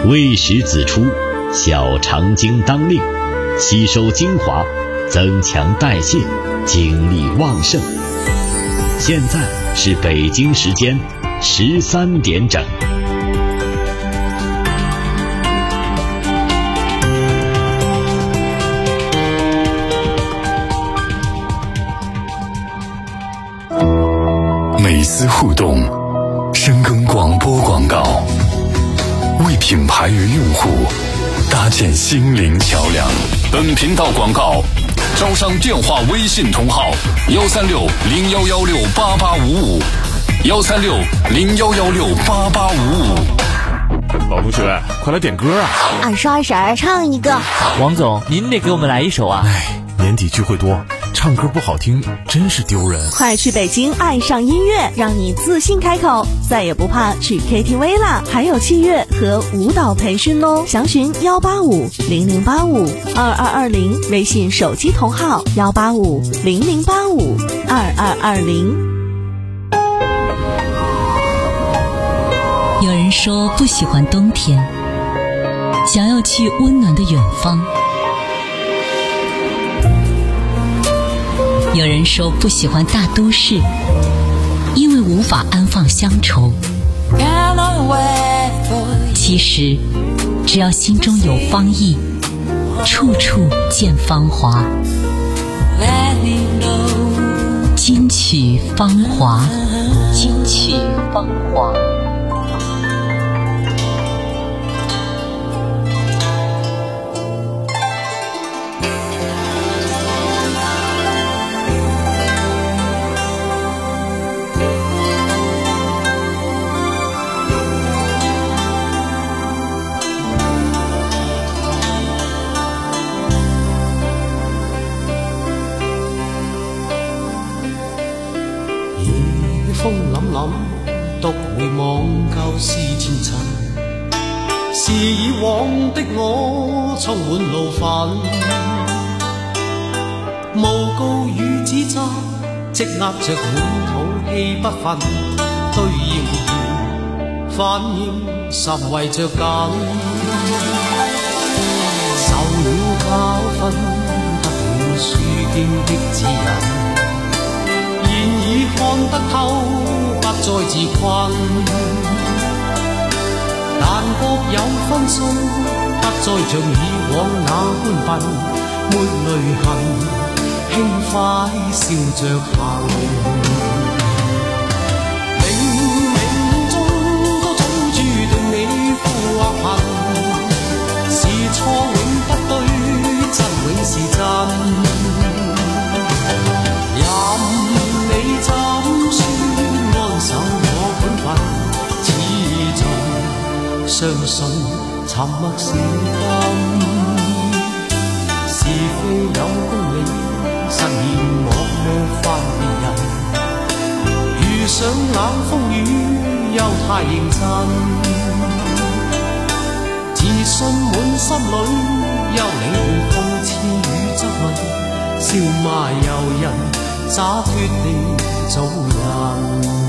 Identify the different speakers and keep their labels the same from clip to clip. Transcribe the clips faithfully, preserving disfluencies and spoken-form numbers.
Speaker 1: 未时子出，小肠经当令，吸收精华，增强代谢，精力旺盛。现在是北京时间十三点整。
Speaker 2: 美思互动，深耕广播广告，为品牌与用户搭建心灵桥梁。本频道广告招商电话微信同号：幺三六零幺幺六八八五五，幺三六零幺幺六八八五五。
Speaker 3: 老同学，快来点歌啊！
Speaker 4: 二十二婶唱一个。
Speaker 5: 王总，您得给我们来一首啊！
Speaker 3: 哎，年底聚会多，唱歌不好听真是丢人。
Speaker 6: 快去北京爱上音乐，让你自信开口，再也不怕去 K T V 啦！还有器乐和舞蹈培训哦，详询幺八五零零八五二二二零，微信手机同号幺八五零零八五二二二零。
Speaker 7: 有人说不喜欢冬天，想要去温暖的远方。有人说不喜欢大都市，因为无法安放乡愁。其实只要心中有芳意，处处见芳华。金曲芳华，金曲芳华。
Speaker 8: 風凜凜，獨回望舊事前塵，是以往的我充滿怒憤，誣告與指責，積壓着滿肚氣不憤，對謠言反應甚為着緊，受了教訓，得了書經的指引。現已看得透，不再自困，但各有分數，不再像以往那般笨，抹淚痕，輕快笑着行。冥冥中都早注定你富或貧，是錯永不對，真永是真。你怎說安守我本分，始終相信沉默是金。是非有公理，實現我沒法別人。遇上冷風雨，又太認真。自信滿心裏，休理會諷刺與質問，笑罵由人。灑脫地做人。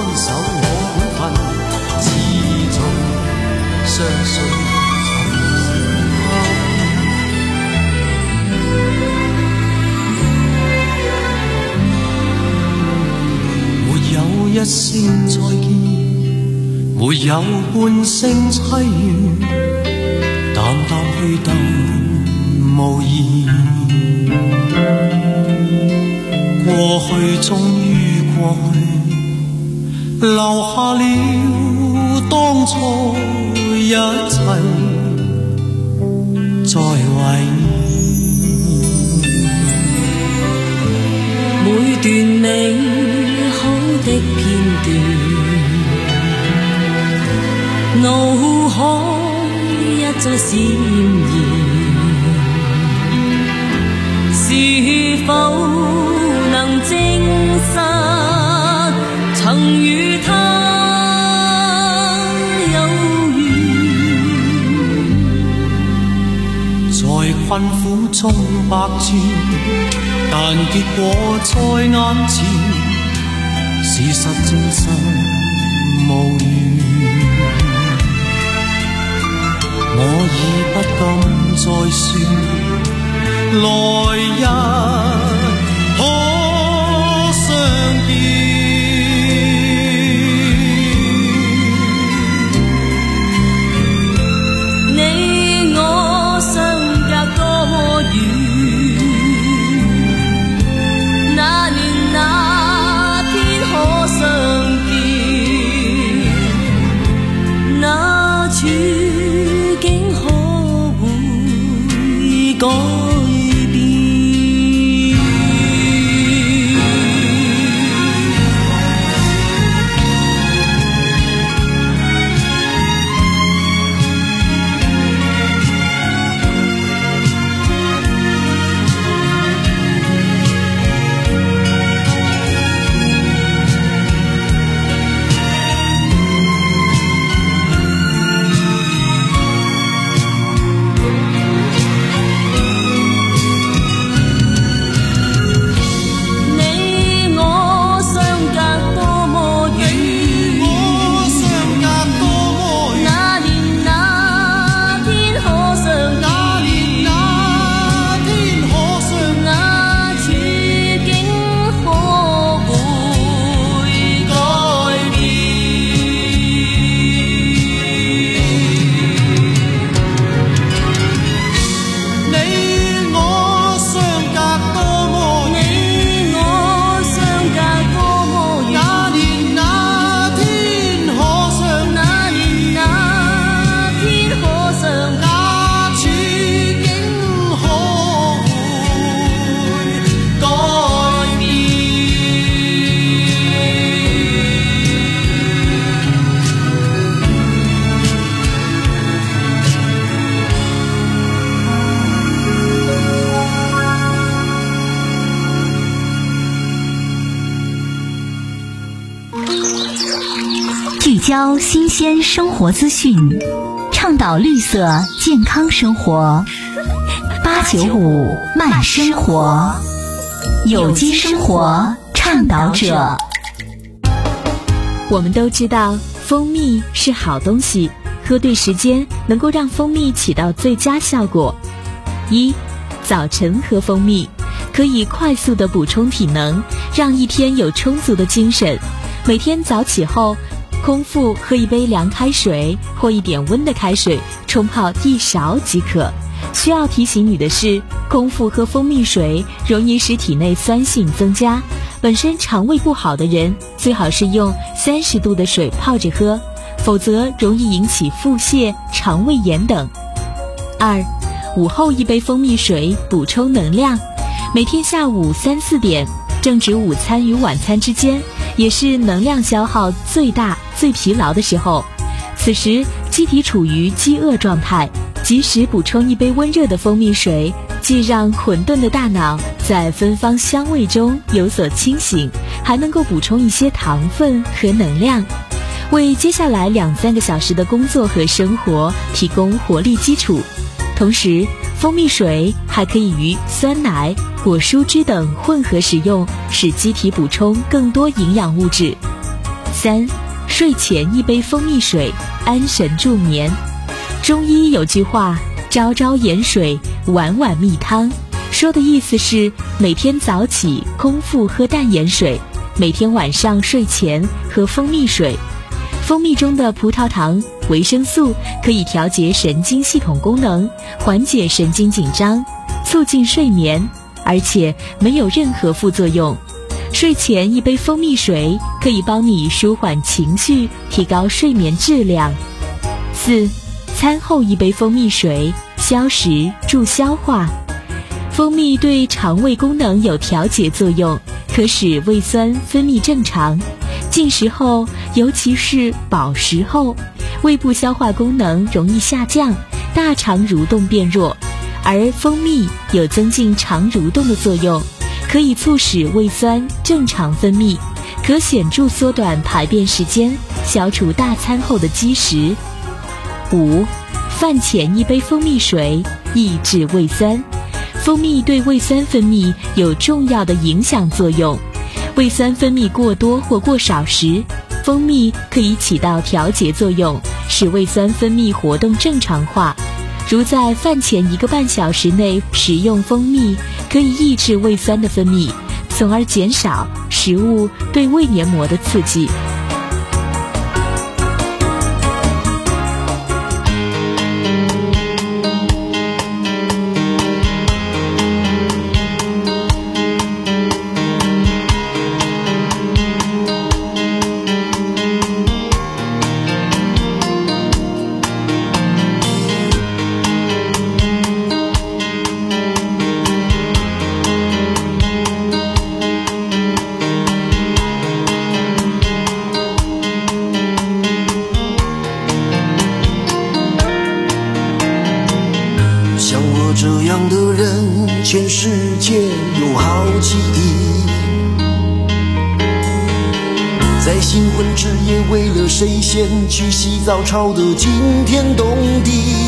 Speaker 8: 相信一聲再見，沒有半聲淒怨，淡淡去淡無言。過去終於過去，留下了當初一切，在懷念。
Speaker 9: 每段美好的片段，腦海一再閃現，是否能證實曾與他有緣？
Speaker 8: 在困苦中百轉，但結果在眼前，事實證實無緣。我已不敢再說，來日可相見。
Speaker 9: 你我相隔多麼遠，那年那天可相見，那處境可會改變？
Speaker 7: 聚焦新鲜生活资讯，倡导绿色健康生活。八九五慢生活，有机生活倡导者。
Speaker 6: 我们都知道，蜂蜜是好东西，喝对时间能够让蜂蜜起到最佳效果。一、早晨喝蜂蜜，可以快速的补充体能，让一天有充足的精神。每天早起后，空腹喝一杯凉开水或一点温的开水，冲泡一勺即可。需要提醒你的是，空腹喝蜂蜜水容易使体内酸性增加，本身肠胃不好的人最好是用三十度的水泡着喝，否则容易引起腹泻、肠胃炎等。二、午后一杯蜂蜜水补充能量，每天下午三四点，正值午餐与晚餐之间，也是能量消耗最大、最疲劳的时候。此时机体处于饥饿状态，及时补充一杯温热的蜂蜜水，既让混沌的大脑在芬芳香味中有所清醒，还能够补充一些糖分和能量，为接下来两三个小时的工作和生活提供活力基础。同时，蜂蜜水还可以与酸奶、果蔬汁等混合使用，使机体补充更多营养物质。三、睡前一杯蜂蜜水，安神助眠。中医有句话，朝朝盐水，晚晚蜜汤，说的意思是每天早起空腹喝淡盐水， 每天晚上睡前喝蜂蜜水。蜂蜜中的葡萄糖、维生素可以调节神经系统功能，缓解神经紧张，促进睡眠，而且没有任何副作用。睡前一杯蜂蜜水可以帮你舒缓情绪，提高睡眠质量。四、餐后一杯蜂蜜水，消食助消化。蜂蜜对肠胃功能有调节作用，可使胃酸分泌正常。进食后，尤其是饱食后，胃部消化功能容易下降，大肠蠕动变弱，而蜂蜜有增进肠蠕动的作用，可以促使胃酸正常分泌，可显著缩短排便时间，消除大餐后的积食。五、饭前一杯蜂蜜水，抑制胃酸。蜂蜜对胃酸分泌有重要的影响作用，胃酸分泌过多或过少时，蜂蜜可以起到调节作用，使胃酸分泌活动正常化。如在饭前一个半小时内食用蜂蜜，可以抑制胃酸的分泌，从而减少食物对胃黏膜的刺激。
Speaker 8: 这样的人，全世界有好几亿，在新婚之夜为了谁先去洗澡吵得惊天动地。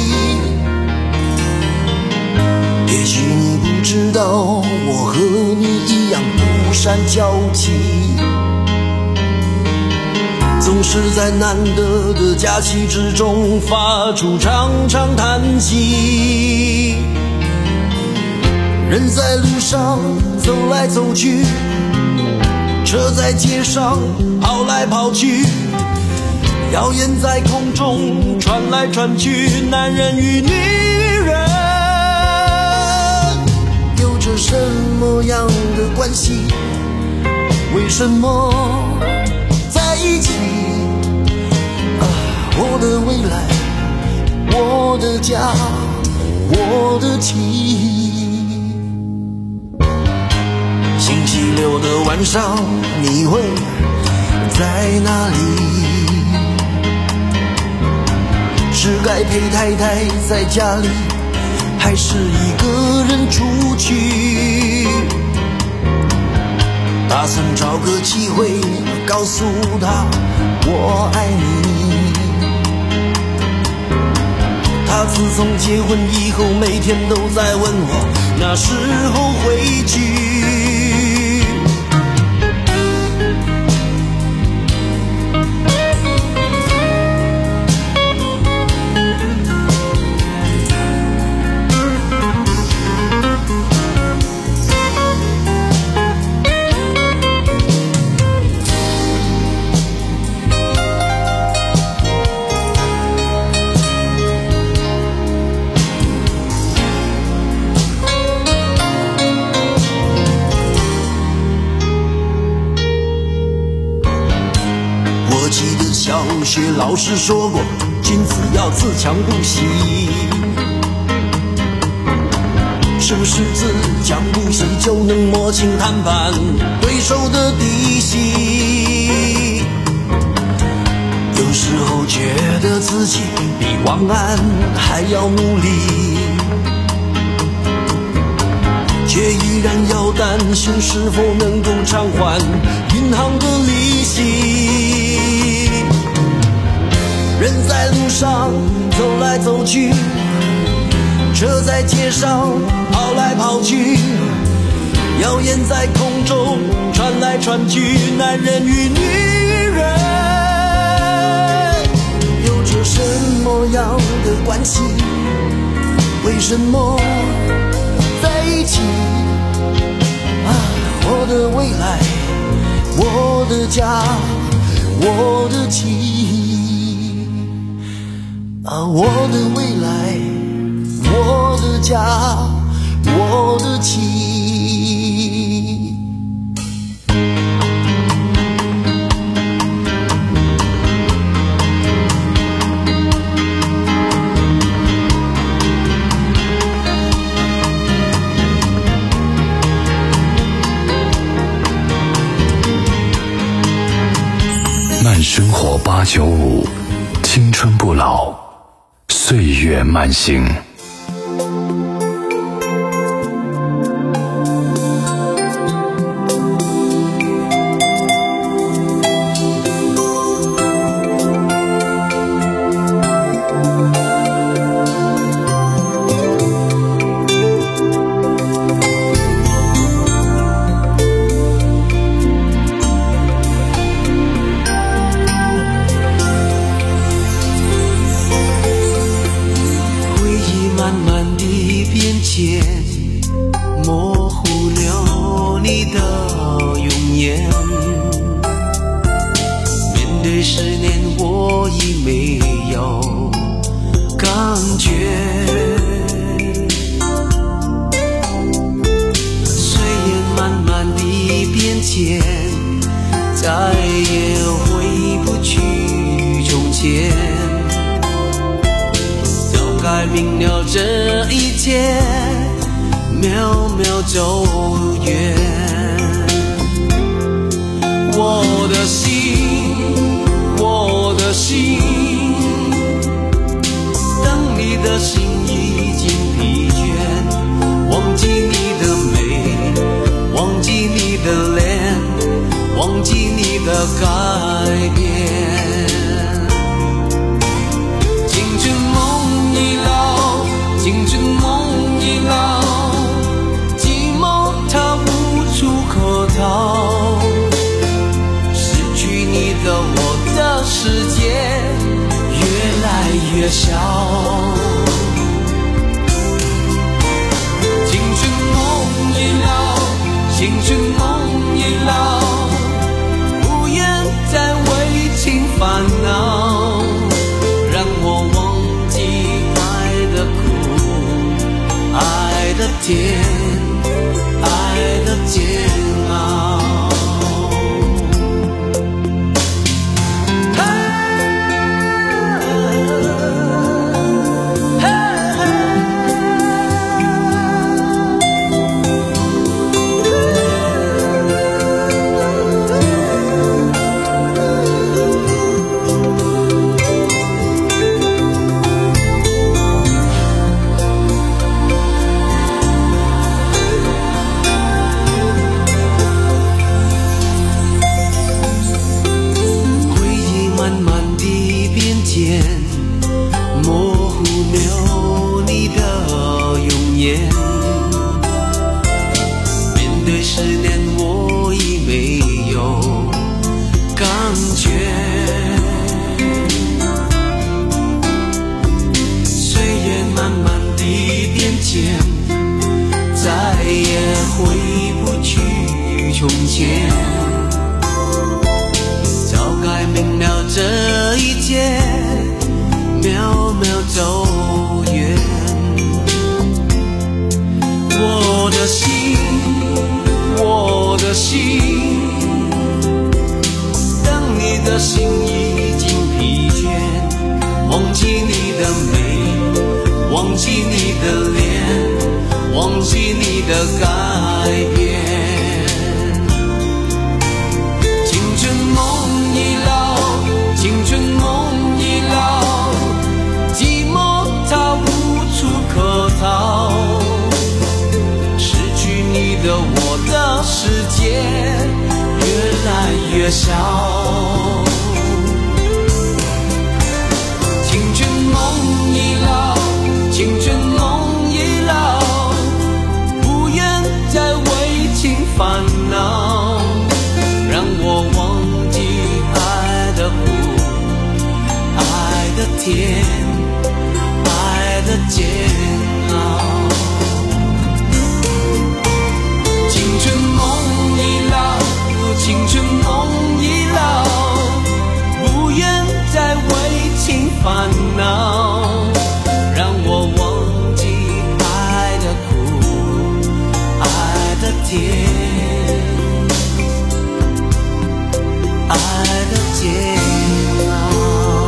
Speaker 8: 也许你不知道，我和你一样不善交际，总是在难得的假期之中发出长长叹息。人在路上走来走去，车在街上跑来跑去，谣言在空中传来传去，男人与女人有着什么样的关系？为什么在一起？啊，我的未来，我的家，我的妻。星期六的晚上，你会在哪里？是该陪太太在家里，还是一个人出去？打算找个机会告诉他我爱你。他自从结婚以后，每天都在问我那时候回去。我记得小学老师说过，君子要自强不息。是不是自强不息就能摸清谈判对手的底细？有时候觉得自己比王安还要努力，却依然要担心是否能够偿还银行的利息。人在路上走来走去，车在街上跑来跑去，谣言在空中传来传去，男人与女人有着什么样的关系？为什么在一起？啊，我的未来， 我的家，我的情啊，我的未来，我的家，我的情。
Speaker 2: 慢生活八九五，青春不老，岁月慢行。
Speaker 8: 模糊了你的容颜，面对思念我已没有感觉，岁月慢慢地变迁，再也回不去从前，早该明了这一切渺渺走远，我的心，我的心，等你的心已经疲倦，忘记你的美，忘记你的脸，忘记你的改变。青春梦已老，青春梦已老，可逃，失去你的我的世界越来越小。青春梦已老，青春梦已老，不愿再为情烦恼，让我忘记爱的苦，爱的甜，爱的煎熬。模糊了你的容颜，面对思念我已没有感觉，岁月慢慢地变迁，再也回不去从前，早该明了这一切渺渺走远，我的心，我的心，等你的心已经疲倦，忘记你的美，忘记你的脸，忘记你的改变。青春梦已老，青春梦已老，寂寞它无处可逃，失去你的我的世界越来越小。青春梦已老，青春梦已老，不愿再为情烦恼，让我忘记爱的苦，爱的甜，爱的煎熬。青春梦已老，青春梦天，爱的煎熬。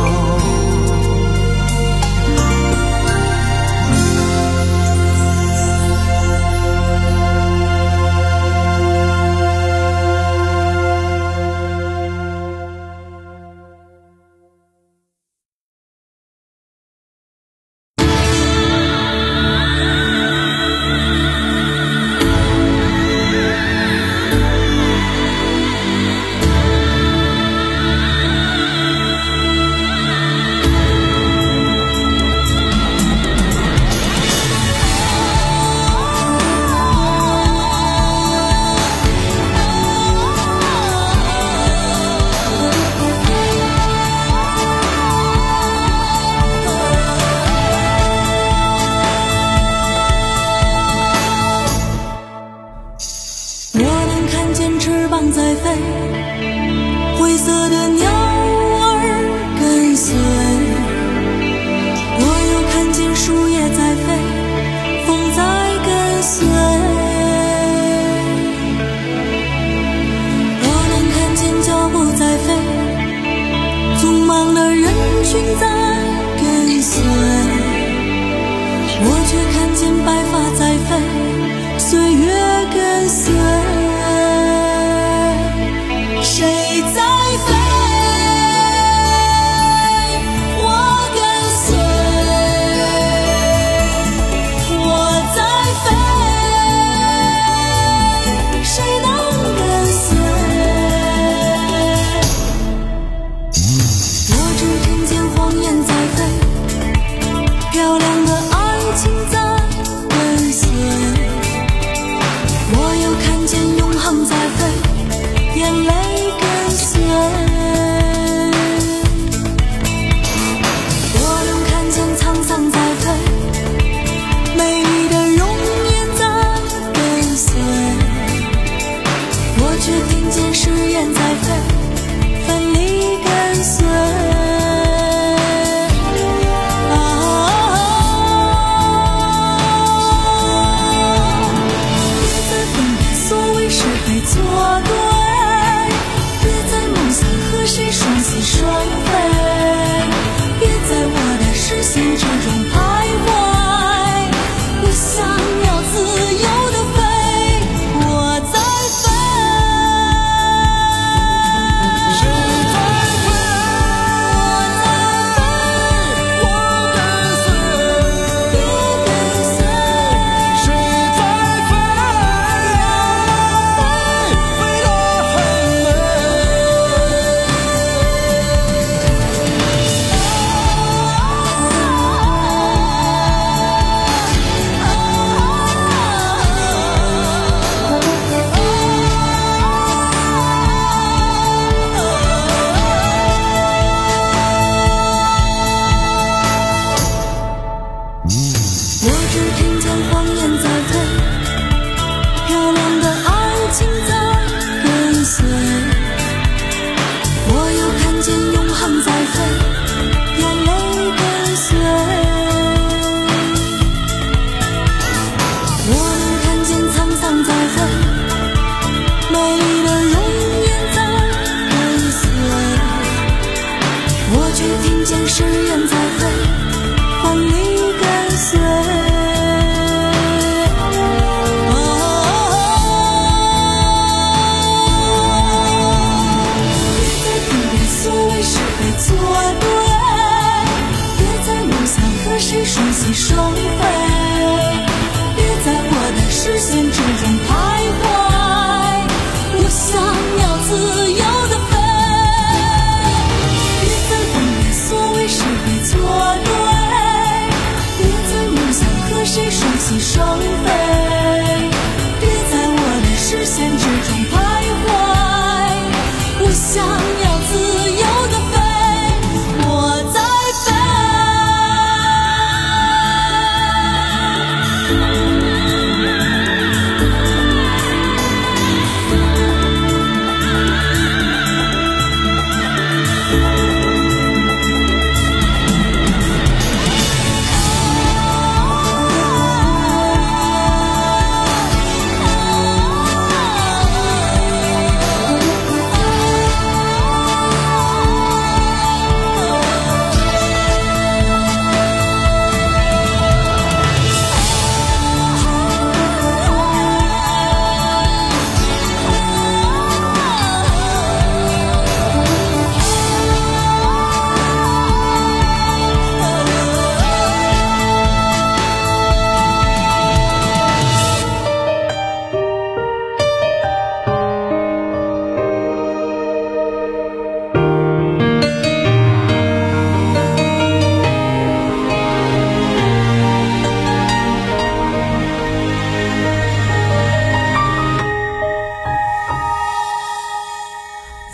Speaker 9: 在飞，灰色的鸟儿跟随，我又看见树叶在飞，风在跟随，我能看见脚步在飞，匆忙的人群在跟随，我却看见白发在飞，岁月跟随。谁在飞？我跟随。我在飞，谁能跟随？我只听见谎言在飞，漂亮的爱情在跟随。我又看见永恒在飞，眼泪跟随，我又看见沧桑在飞，美丽的容颜在跟随，我却听见誓言在飞，分离跟随。别再分开，所谓是非错对，和谁双宿双飞，别在我的视线之中徘徊，我想要自由的飞，我在飞。谁在飞？我在飞，我跟随，别跟随。谁在飞？飞，飞到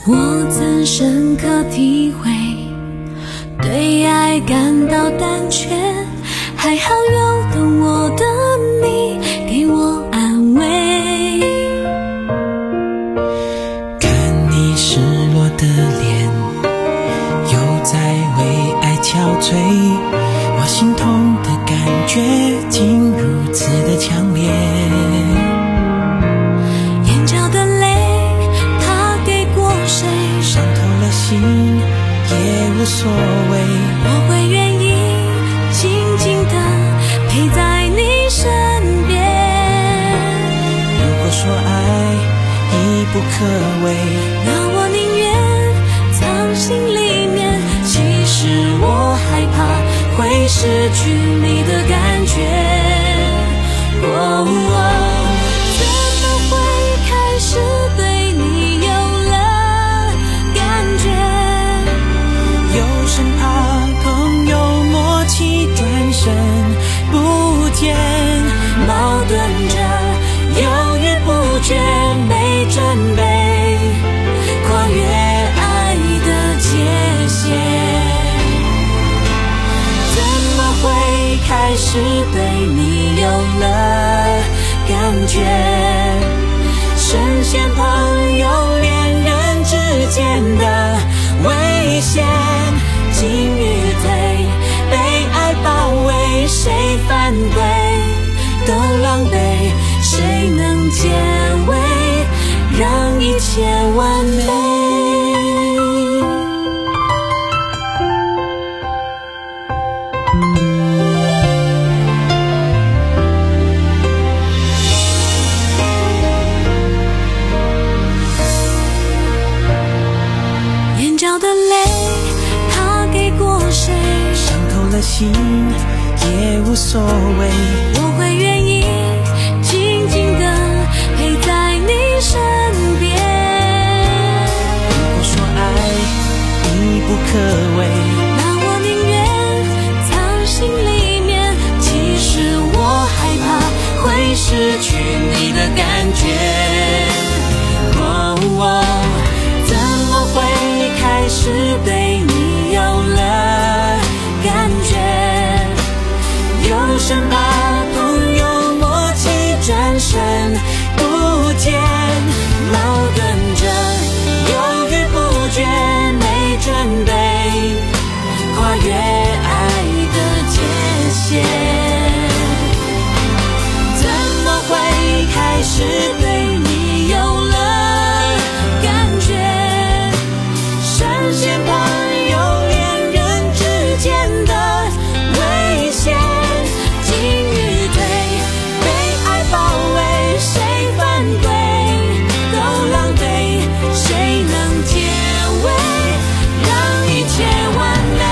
Speaker 9: 我曾深刻体会，对爱感到胆怯，还好有懂我的你给我安慰。
Speaker 10: 看你失落的脸，又在为爱憔悴，我心痛的感觉竟如此的强烈。
Speaker 9: 眼角的泪他给过谁，
Speaker 10: 伤透了心也无所谓，
Speaker 9: 我会愿意静静地陪在你身边。
Speaker 10: 如果说爱已不可为，
Speaker 9: 那我宁愿藏心里面，其实我害怕会失去你的感觉。哦哦，怎么会开始对你有了感觉？
Speaker 10: 又生怕朋友默契转身不见，
Speaker 9: 矛盾着犹豫不决，没准备跨越爱的界限。怎么会开始对你有了感觉？深陷朋友恋人之间的危险，进与退，被爱包围，谁反对都狼狈，谁能解围，让一切完美。眼角的泪他给过谁，
Speaker 10: 伤透了心也无所谓，
Speaker 9: 我会愿意静静地陪在你身边。
Speaker 10: 如果说爱已不可为，
Speaker 9: 那我宁愿藏心里面，其实我害怕会失去你的感觉。哦哦，怎么会开始对你有了感觉？又生怕朋友默契转身不见，矛盾着犹豫不决，没准备跨越爱的界限。怎么会开始对你有了感觉？深陷朋友恋人之间的危险，进与退，被爱包围，谁反对都狼狈，谁能解围，让一切完美。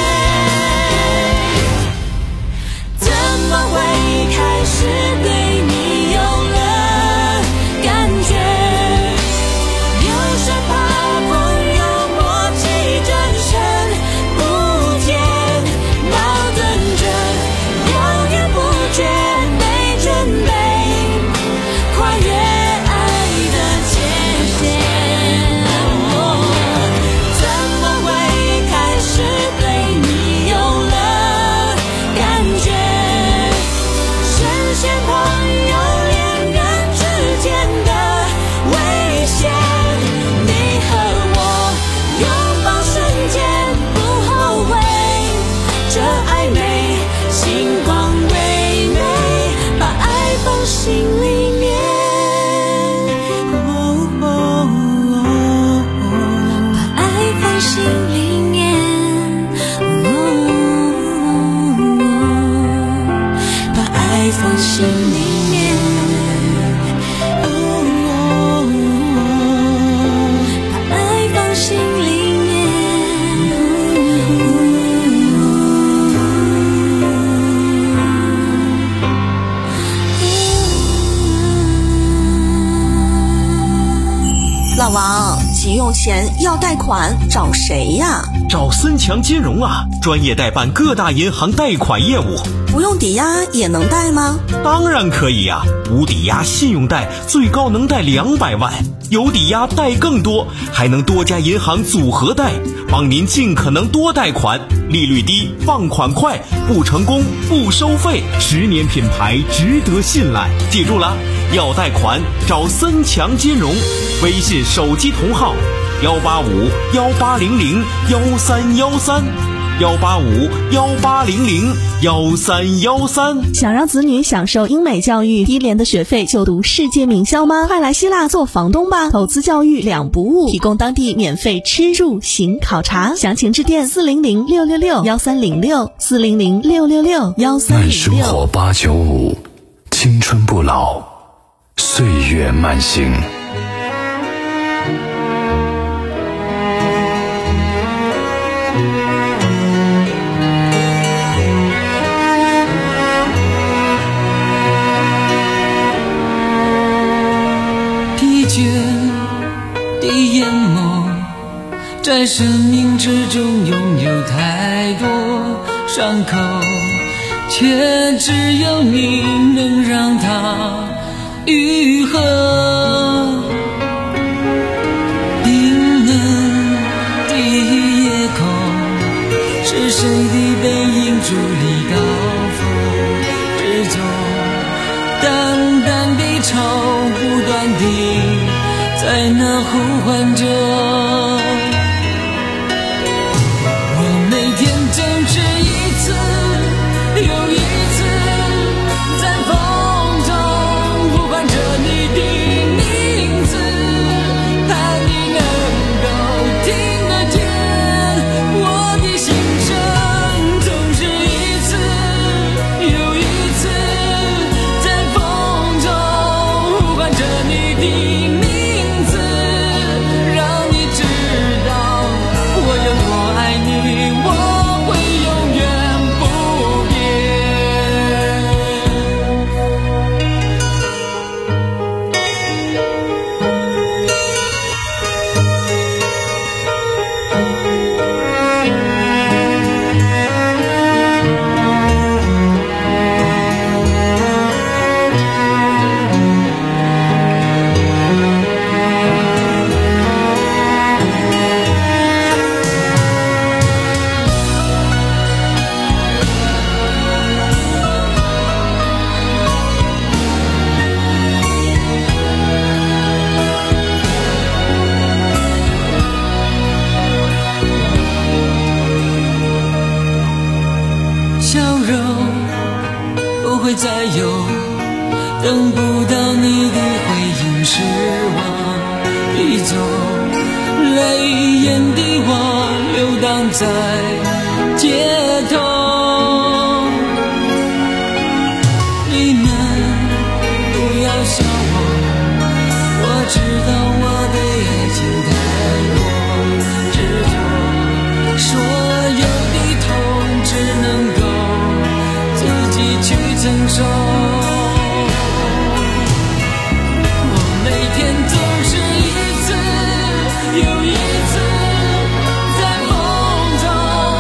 Speaker 9: 怎么会开始对你有了感觉？又生怕朋友默契转身不见，矛盾着犹豫不决，没准备跨越爱的界限。哦，怎么会开始对你有了感觉？深陷朋友恋人之间的危险，你和我拥抱瞬间不后悔，这暧昧星光微微，把爱放心里面。哦哦哦，把爱放心里面。哦，把爱放心里面。哦哦，把爱放心里
Speaker 6: 老王，急用钱要贷款找谁呀？
Speaker 11: 找找森强金融啊，专业代办各大银行贷款业务。
Speaker 6: 不用抵押也能贷吗？
Speaker 11: 当然可以呀、啊，无抵押信用贷最高能贷两百万，有抵押贷更多，还能多家银行组合贷，帮您尽可能多贷款，利率低，放款快，不成功不收费，十年品牌值得信赖。记住了，要贷款找森强金融，微信手机同号幺八五幺八零零幺三幺三。幺八五幺八零零幺三幺三。
Speaker 6: 想让子女享受英美教育，低廉的学费就读世界名校吗？快来希腊做房东吧！投资教育两不误，提供当地免费吃住行考察，详情致电四零零六六六幺三零六四零零六六六幺三零六。
Speaker 2: 慢生活八九五，青春不老，岁月慢行。
Speaker 10: 的眼眸在生命之中拥有太多伤口，却只有你能让它愈合。冰冷的夜空是谁的背影伫立高峰之中，淡淡的愁不断地在那呼唤着，我每天总是一次又一次在风中呼唤着你的名字，盼你能够听得见我的心声，总是一次又一次在风中呼唤着你的名字，再有等不到你的回应，失望的走，泪眼的我流荡在街头。你们不要笑我，我知道我的爱情太弱，执着所有的痛只能够自己去承受，我每天总是一次又一次在风中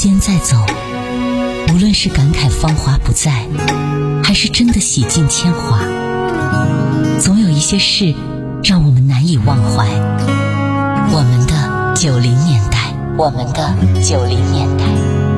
Speaker 7: 间在走，无论是感慨芳华不再，还是真的洗尽铅华，总有一些事让我们难以忘怀。我们的九零年代，我们的九零年代。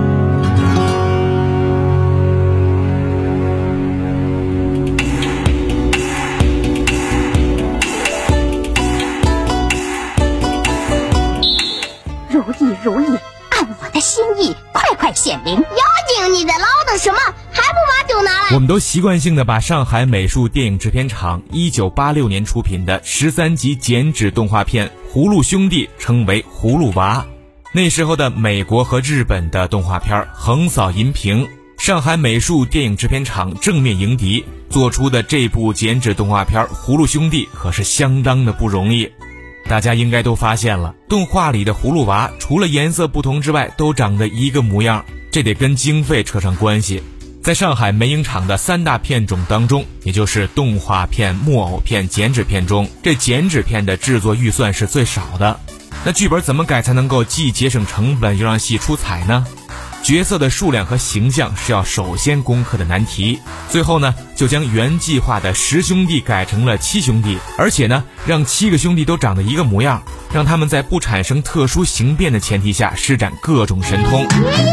Speaker 4: 如意如意，按我的心意，快快显灵。妖精，你在唠叨什么？还不把酒拿来？
Speaker 12: 我们都习惯性的把上海美术电影制片厂一九八六年出品的十三集剪纸动画片《葫芦兄弟》称为葫芦娃。那时候的美国和日本的动画片横扫银屏，上海美术电影制片厂正面迎敌，做出的这部剪纸动画片《葫芦兄弟》可是相当的不容易。大家应该都发现了，动画里的葫芦娃除了颜色不同之外，都长得一个模样，这得跟经费扯上关系。在上海美影厂的三大片种当中，也就是动画片、木偶片、剪纸片中，这剪纸片的制作预算是最少的。那剧本怎么改才能够既节省成本又让戏出彩呢？角色的数量和形象是要首先攻克的难题。最后呢，就将原计划的十兄弟改成了七兄弟，而且呢，让七个兄弟都长得一个模样，让他们在不产生特殊形变的前提下施展各种神通。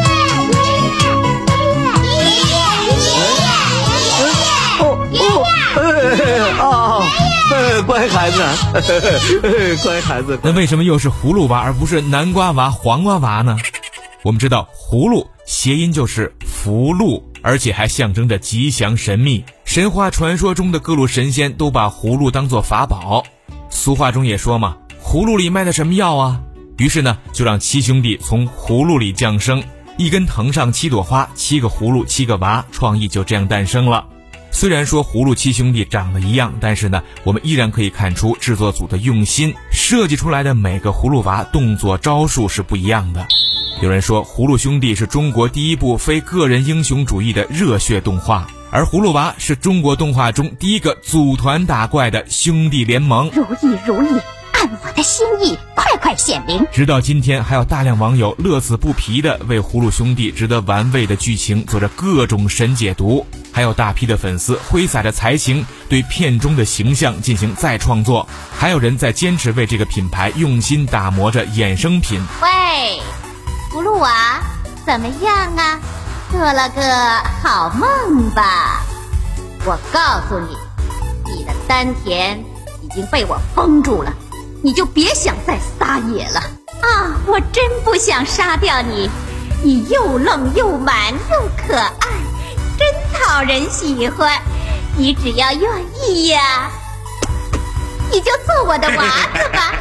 Speaker 13: 哦，乖孩子，乖孩子。
Speaker 12: 那为什么又是葫芦娃而不是南瓜娃、黄瓜娃呢？我们知道葫芦谐音就是福禄，而且还象征着吉祥神秘。神话传说中的各路神仙都把葫芦当作法宝。俗话中也说嘛，葫芦里卖的什么药啊？于是呢，就让七兄弟从葫芦里降生，一根藤上七朵花，七个葫芦七个娃，创意就这样诞生了。虽然说葫芦七兄弟长得一样，但是呢，我们依然可以看出制作组的用心，设计出来的每个葫芦娃动作招数是不一样的。有人说葫芦兄弟是中国第一部非个人英雄主义的热血动画，而葫芦娃是中国动画中第一个组团打怪的兄弟联盟。
Speaker 4: 如意如意，按我的心意，快快显灵。
Speaker 12: 直到今天，还有大量网友乐此不疲地为葫芦兄弟值得玩味的剧情做着各种神解读，还有大批的粉丝挥洒着才情对片中的形象进行再创作，还有人在坚持为这个品牌用心打磨着衍生品。
Speaker 4: 喂，葫芦娃，怎么样啊？做了个好梦吧？我告诉你，你的丹田已经被我封住了，你就别想再撒野了啊！我真不想杀掉你，你又愣又蛮又可爱，真讨人喜欢。你只要愿意呀，你就做我的娃子吧。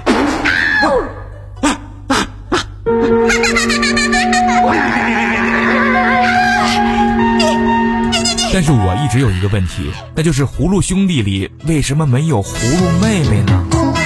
Speaker 12: 但是我一直有一个问题，那就是葫芦兄弟里为什么没有葫芦妹妹呢？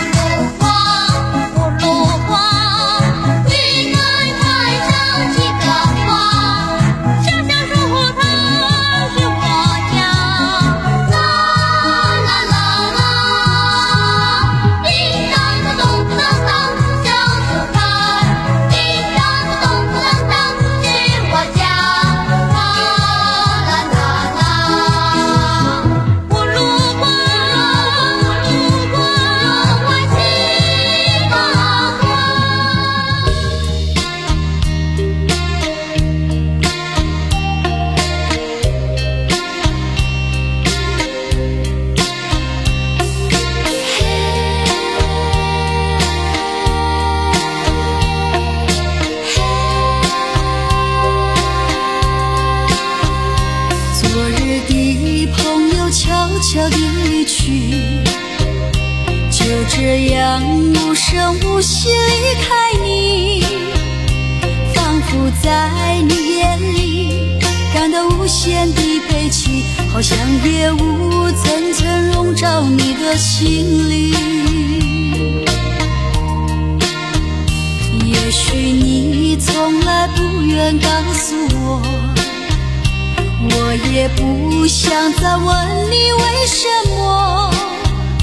Speaker 9: 悄地离去，就这样无声无息离开你，仿佛在你眼里感到无限的悲戚，好像夜雾层层笼罩你的心里。也许你从来不愿告诉我，我也不想再问你为什么。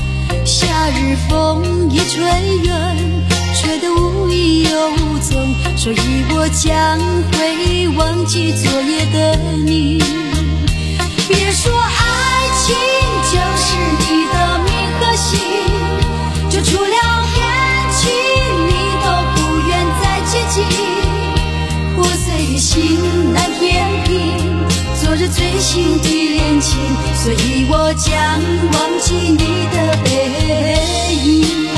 Speaker 9: 夏日风一吹远，吹得无影有踪， 所以我将会忘记昨夜的你。别说爱情就是你的名和姓，就除了感情你都不愿再接近。破碎的心难填平，昨日最心的恋情，所以我将忘记你的背影。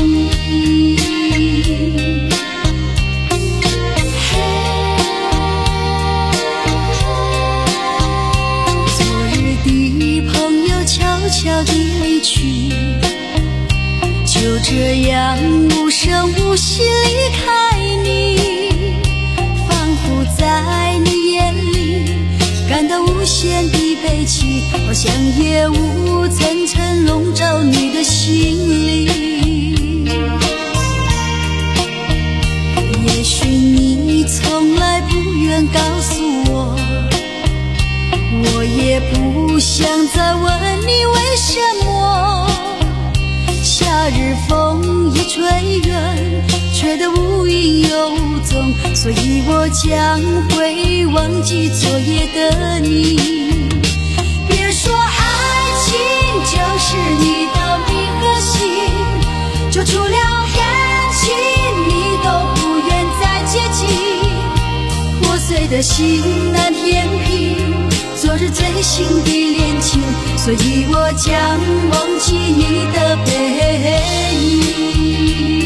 Speaker 9: 悄地离去，就这样无声无息离开你，仿佛在你眼里感到无限的悲戚，好像夜雾层层笼罩你的心里。也许你从来不愿告诉我，我也不想再问你为什么。夏日风一吹远，吹得无影有踪，所以我将会忘记昨夜的你。别说爱情就是你的名和姓，就除了感情你都不愿再接近。破碎的心难填平，昨日最心的恋情，所以我将忘记你的背影。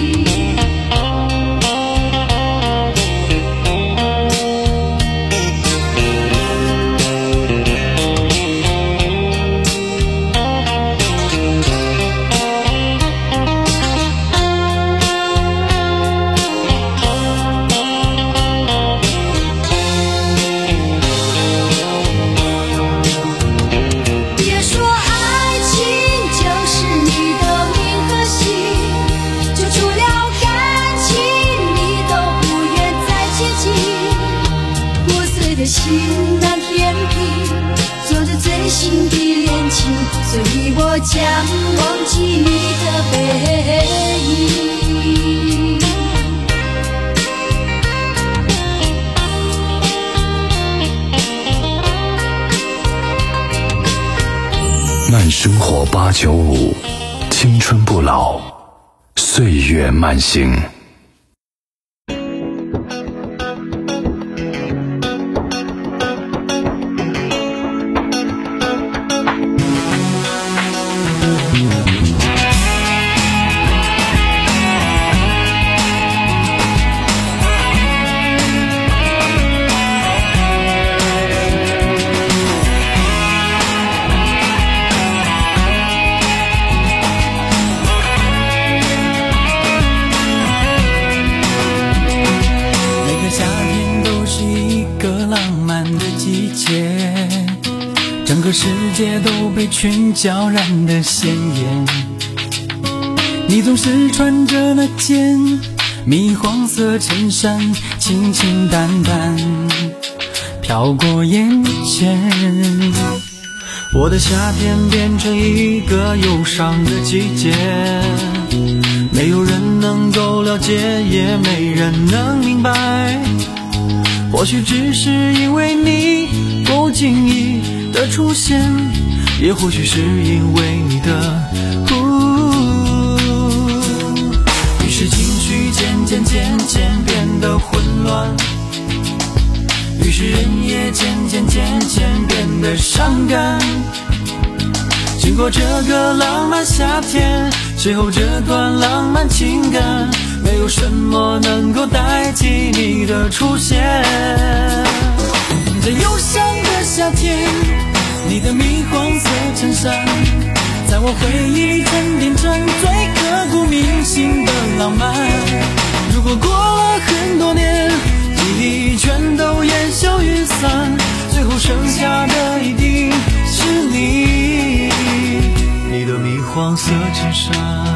Speaker 9: 心难填平，昨日最心的恋情，所以我将忘记你的背影。
Speaker 2: 慢生活八九五，青春不老，岁月慢行。
Speaker 10: 整个世界都被群交染得鲜艳，你总是穿着那件米黄色衬衫，清清淡淡飘过眼前。我的夏天变成一个忧伤的季节，没有人能够了解，也没人能明白，或许只是因为你不经意的出现，也或许是因为你的呜，于是情绪渐渐渐渐变得混乱，于是人也渐渐渐渐变得伤感。经过这个浪漫夏天，最后这段浪漫情感，没有什么能够代替你的出现。在忧伤的夏天，你的米黄色衬衫，在我回忆里沉淀成最刻骨铭心的浪漫。如果过了很多年，记忆全都烟消云散，最后剩下的一定是你，你的米黄色衬衫。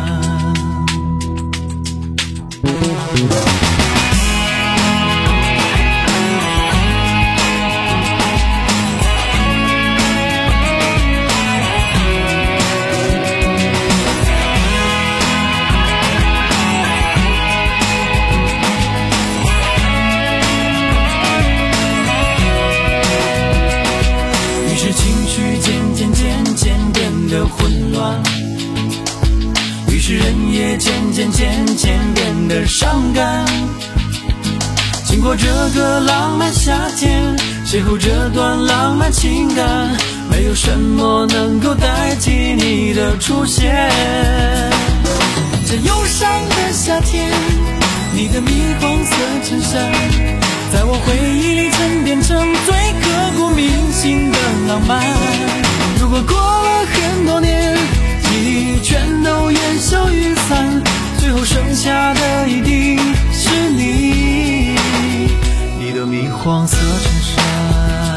Speaker 10: 的伤感。经过这个浪漫夏天，邂逅这段浪漫情感，没有什么能够代替你的出现。这忧伤的夏天，你的米黄色衬衫，在我回忆里沉淀成最刻骨铭心的浪漫。如果过了很多年，记忆全都烟消云散，最后剩下的一定是你，你的米黄色衬衫。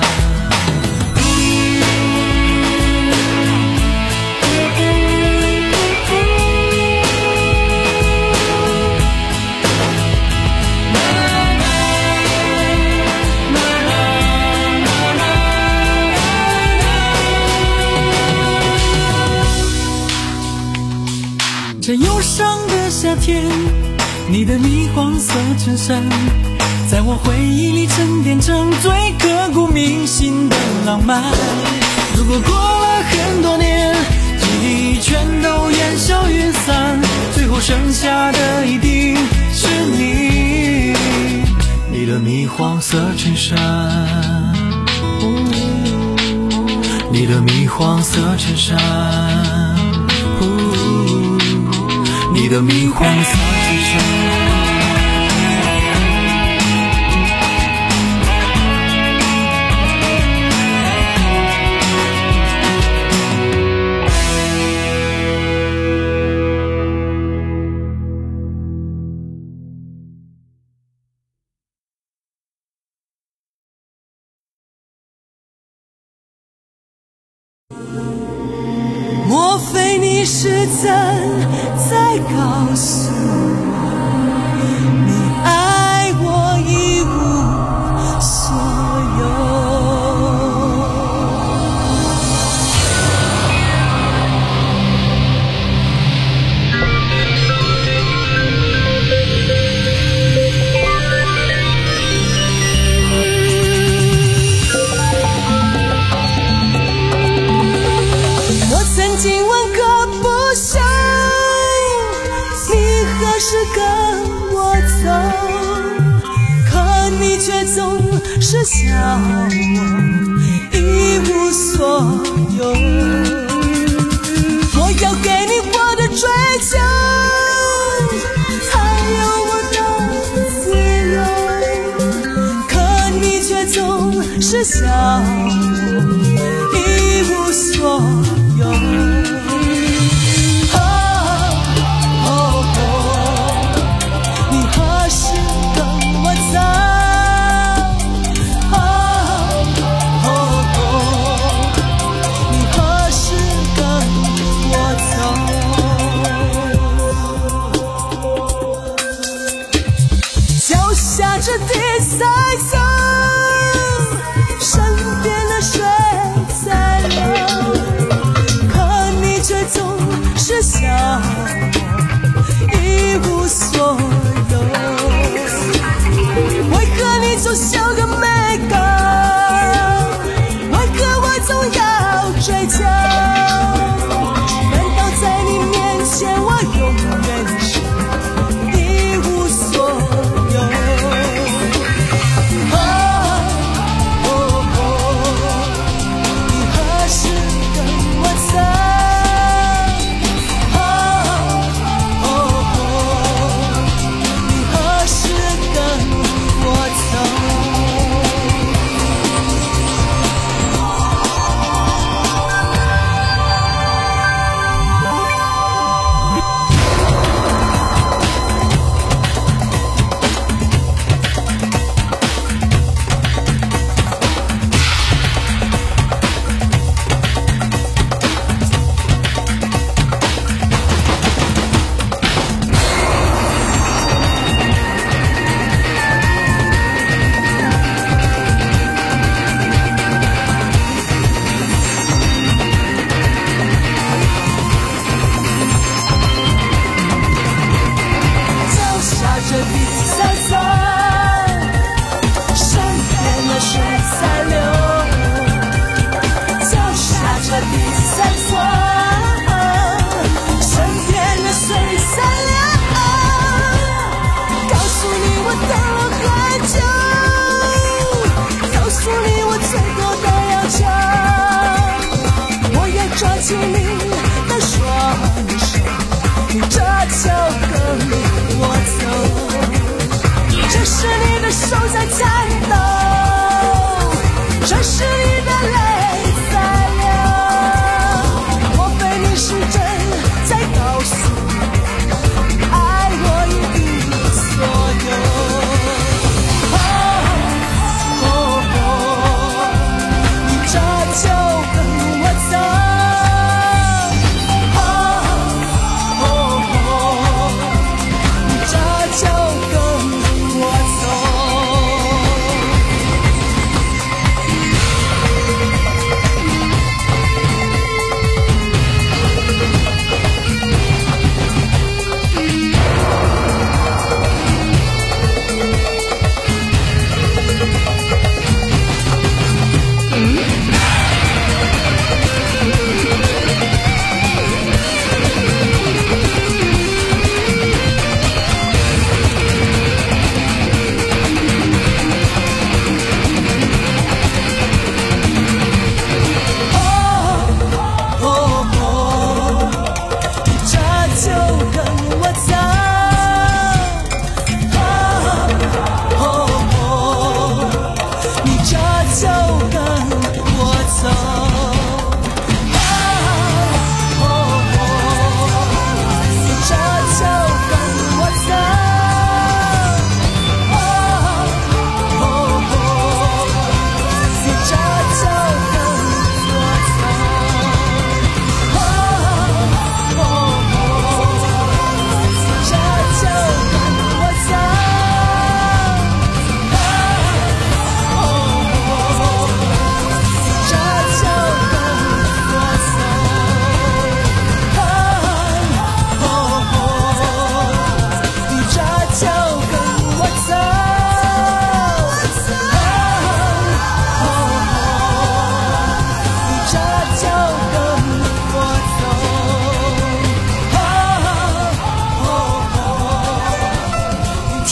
Speaker 10: 这忧伤的夏天，你的米黄色衬衫，在我回忆里沉淀成最刻骨铭心的浪漫。如果过了很多年，记忆全都烟消云散，最后剩下的一定是你，你的米黄色衬衫，你的米黄色衬衫，你的米黄色衬衫。莫非你是真在告诉我，你爱我一无所有？我曾经问个不休，你何时跟我走？可你却总是笑我一无所有。我要给你我的追求，还有我的自由，可你却总是笑我一无所有。下着地在走，身边的水在流，可你却总是笑我一无所有。为何你总像个没梗？为何我总要追求？难道在你面前我永远是一无所有？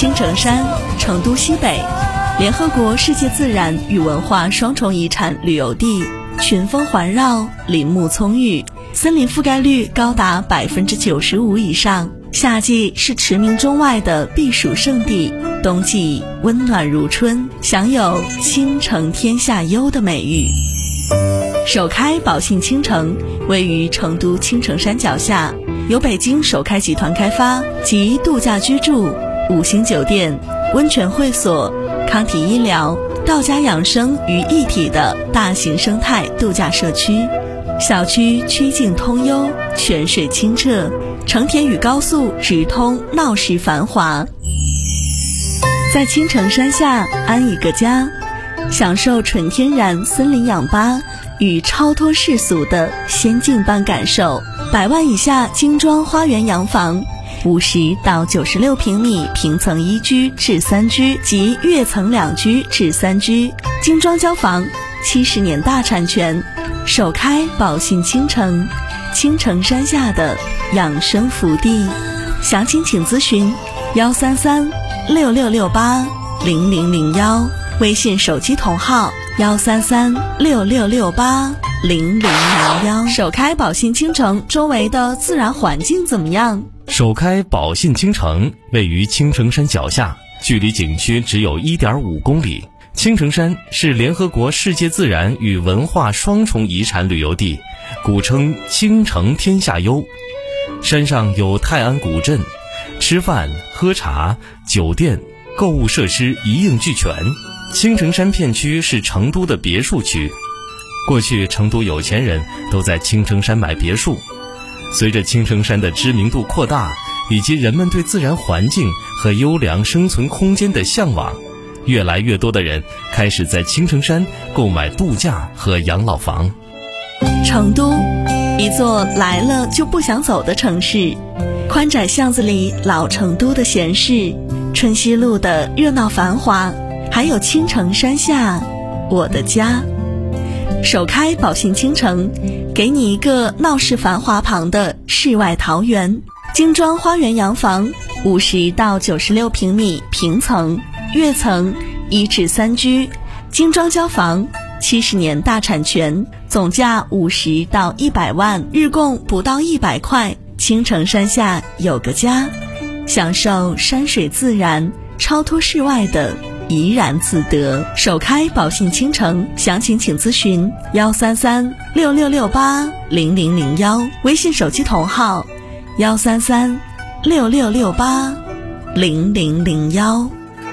Speaker 6: 青城山，成都西北，联合国世界自然与文化双重遗产旅游地，群峰环绕，林木葱郁，森林覆盖率高达百分之九十五以上。夏季是驰名中外的避暑胜地，冬季温暖如春，享有倾城天下优的美誉。首开宝信倾城位于成都青城山脚下，由北京首开集团开发，集度假居住、五星酒店、温泉会所、康体医疗、道家养生于一体的大型生态度假社区。小区曲径通幽，泉水清澈，成田与高速直通，闹市繁华。在青城山下安一个家，享受纯天然森林氧吧与超脱世俗的仙境般感受。百万以下精装花园洋房，五十到九十六平米平层一居至三居及跃层两居至三居，精装交房，七十年大产权，首开宝信倾城，青城山下的养生福地。详情请咨询幺三三六六六八零零零幺，微信手机同号幺三三六六六八零零零幺。首开宝信倾城周围的自然环境怎么样？
Speaker 3: 首开宝信倾城位于青城山脚下，距离景区只有 一点五公里。青城山是联合国世界自然与文化双重遗产旅游地，古称青城天下优。山上有泰安古镇，吃饭、喝茶、酒店、购物设施一应俱全。青城山片区是成都的别墅区，过去成都有钱人都在青城山买别墅。随着青城山的知名度扩大，以及人们对自然环境和优良生存空间的向往，越来越多的人开始在青城山购买度假和养老房。
Speaker 6: 成都，一座来了就不想走的城市，宽窄巷子里老成都的闲适，春熙路的热闹繁华，还有青城山下我的家。首开宝信倾城，给你一个闹市繁华旁的世外桃源。精装花园洋房，五十到九十六平米平层，跃层一至三居，精装交房，七十年大产权，总价五十到一百万，日供不到一百块。青城山下有个家，享受山水自然，超脱世外的怡然自得。首开宝信倾城，详情请咨询幺三三六六六八零零零幺，微信手机同号幺三三六六六八零零零幺。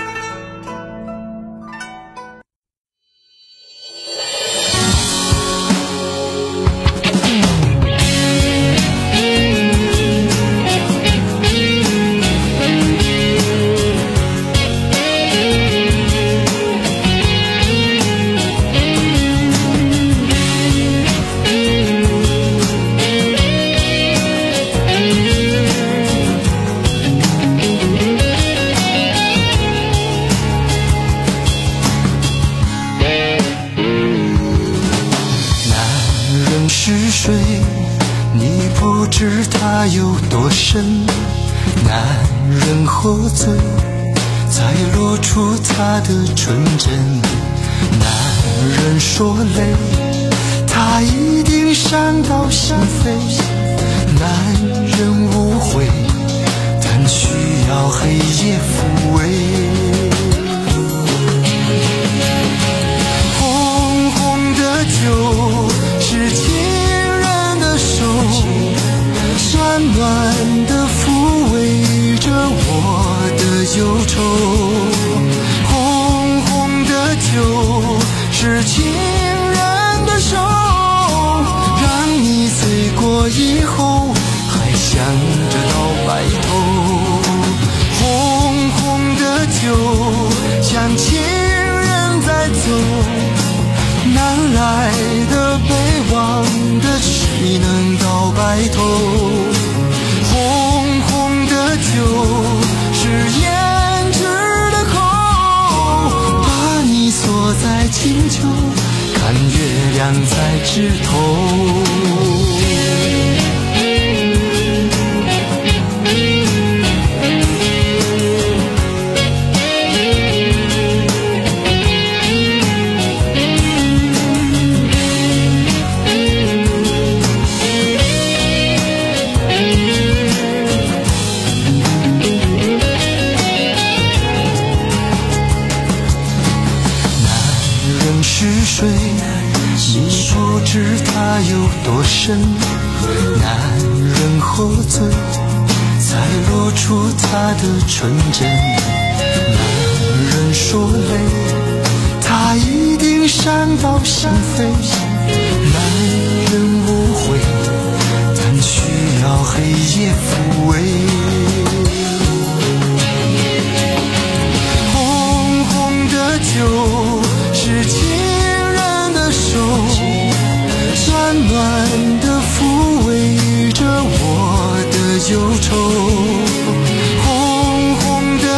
Speaker 8: 是水，你不知它有多深。男人喝醉，才露出他的纯真。男人说累，他一定伤到心扉。男人无悔，但需要黑夜抚慰。红红的酒是情人的手，暖暖的抚慰着我的忧愁。红红的酒是情人的手，让你醉过以后还想着到白头。红红的酒像情人在走，南来的北往的谁能到白头。红红的酒是胭脂的口，把你锁在清秋，看月亮在枝头。 水，你不知它有多深。男人喝醉，才露出他的纯真。男人说累，他一定伤到心扉。男人无悔，但需要黑夜抚慰。